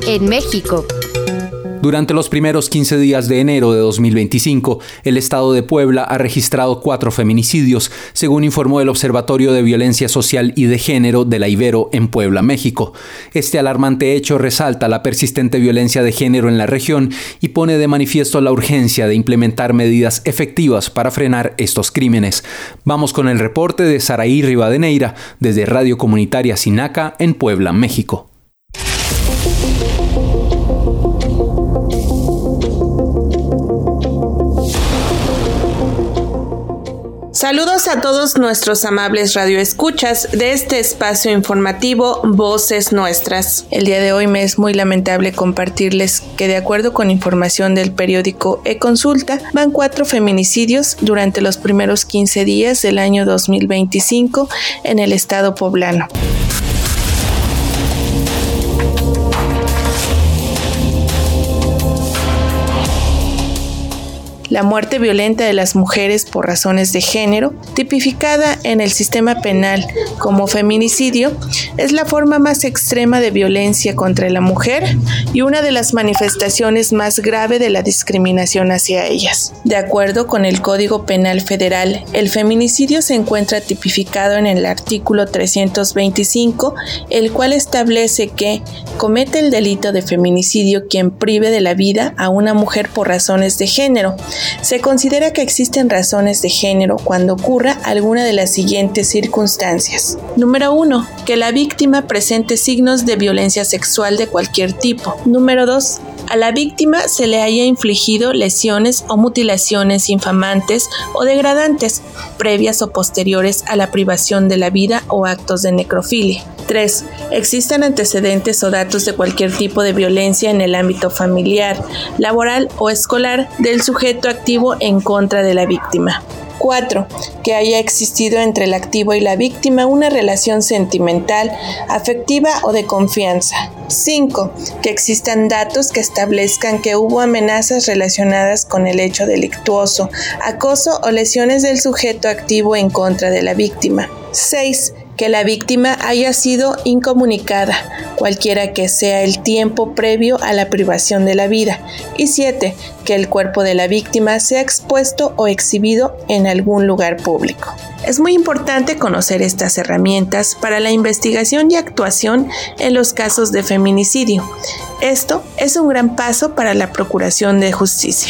en México. Durante los primeros 15 días de enero de 2025, el estado de Puebla ha registrado 4 feminicidios, según informó el Observatorio de Violencia Social y de Género de la Ibero en Puebla, México. Este alarmante hecho resalta la persistente violencia de género en la región y pone de manifiesto la urgencia de implementar medidas efectivas para frenar estos crímenes. Vamos con el reporte de Saraí Rivadeneira desde Radio Comunitaria Sinaca en Puebla, México. Saludos a todos nuestros amables radioescuchas de este espacio informativo Voces Nuestras. El día de hoy me es muy lamentable compartirles que, de acuerdo con información del periódico E-Consulta, van 4 feminicidios durante los primeros 15 días del año 2025 en el estado poblano. La muerte violenta de las mujeres por razones de género, tipificada en el sistema penal como feminicidio, es la forma más extrema de violencia contra la mujer y una de las manifestaciones más graves de la discriminación hacia ellas. De acuerdo con el Código Penal Federal, el feminicidio se encuentra tipificado en el artículo 325, el cual establece que comete el delito de feminicidio quien prive de la vida a una mujer por razones de género. Se considera que existen razones de género cuando ocurra alguna de las siguientes circunstancias. Número 1. Que la víctima presente signos de violencia sexual de cualquier tipo. Número 2. A la víctima se le haya infligido lesiones o mutilaciones infamantes o degradantes, previas o posteriores a la privación de la vida o actos de necrofilia. 3. Existan antecedentes o datos de cualquier tipo de violencia en el ámbito familiar, laboral o escolar del sujeto activo en contra de la víctima. 4. Que haya existido entre el activo y la víctima una relación sentimental, afectiva o de confianza. 5. Que existan datos que establezcan que hubo amenazas relacionadas con el hecho delictuoso, acoso o lesiones del sujeto activo en contra de la víctima. 6. Que la víctima haya sido incomunicada, cualquiera que sea el tiempo previo a la privación de la vida. Y 7. Que el cuerpo de la víctima sea expuesto o exhibido en algún lugar público. Es muy importante conocer estas herramientas para la investigación y actuación en los casos de feminicidio. Esto es un gran paso para la procuración de justicia.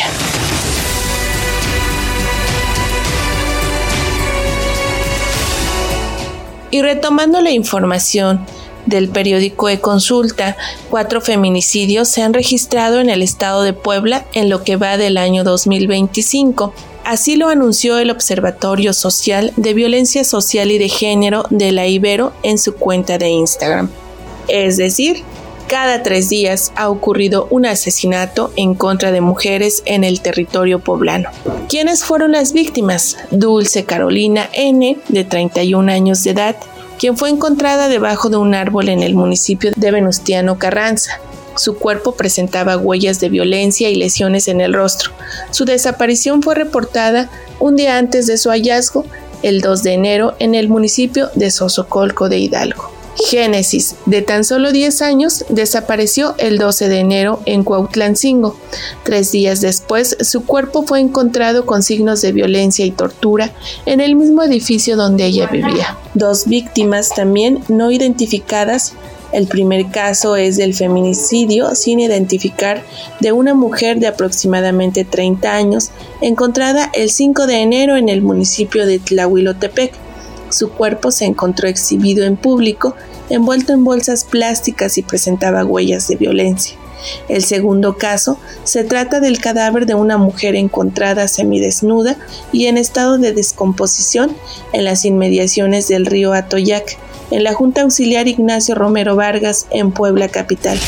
Y retomando la información del periódico E-Consulta, 4 feminicidios se han registrado en el estado de Puebla en lo que va del año 2025. Así lo anunció el Observatorio Social de Violencia Social y de Género de la Ibero en su cuenta de Instagram. Es decir, cada 3 días ha ocurrido un asesinato en contra de mujeres en el territorio poblano. ¿Quiénes fueron las víctimas? Dulce Carolina N., de 31 años de edad, quien fue encontrada debajo de un árbol en el municipio de Venustiano Carranza. Su cuerpo presentaba huellas de violencia y lesiones en el rostro. Su desaparición fue reportada un día antes de su hallazgo, el 2 de enero, en el municipio de Sosocolco de Hidalgo. Génesis, de tan solo 10 años, desapareció el 12 de enero en Cuautlancingo. 3 días después, su cuerpo fue encontrado con signos de violencia y tortura en el mismo edificio donde ella vivía. 2 víctimas también no identificadas. El primer caso es del feminicidio sin identificar de una mujer de aproximadamente 30 años, encontrada el 5 de enero en el municipio de Tlahuilotepec. Su cuerpo se encontró exhibido en público, envuelto en bolsas plásticas y presentaba huellas de violencia. El segundo caso se trata del cadáver de una mujer encontrada semidesnuda y en estado de descomposición en las inmediaciones del río Atoyac, en la Junta Auxiliar Ignacio Romero Vargas, en Puebla capital.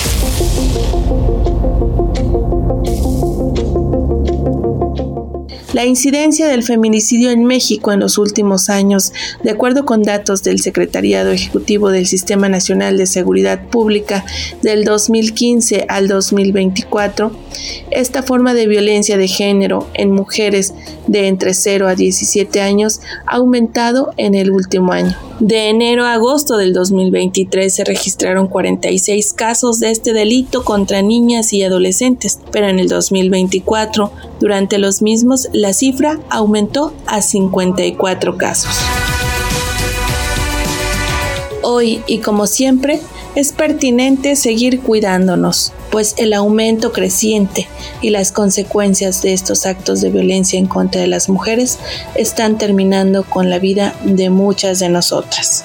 La incidencia del feminicidio en México en los últimos años, de acuerdo con datos del Secretariado Ejecutivo del Sistema Nacional de Seguridad Pública del 2015 al 2024, esta forma de violencia de género en mujeres de entre 0 a 17 años ha aumentado en el último año. De enero a agosto del 2023 se registraron 46 casos de este delito contra niñas y adolescentes, pero en el 2024, durante los mismos, la cifra aumentó a 54 casos. Hoy, y como siempre, es pertinente seguir cuidándonos, pues el aumento creciente y las consecuencias de estos actos de violencia en contra de las mujeres están terminando con la vida de muchas de nosotras.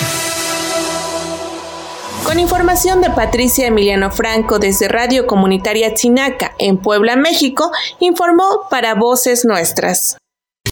Con información de Patricia Emiliano Franco desde Radio Comunitaria Chinaca en Puebla, México, informó para Voces Nuestras.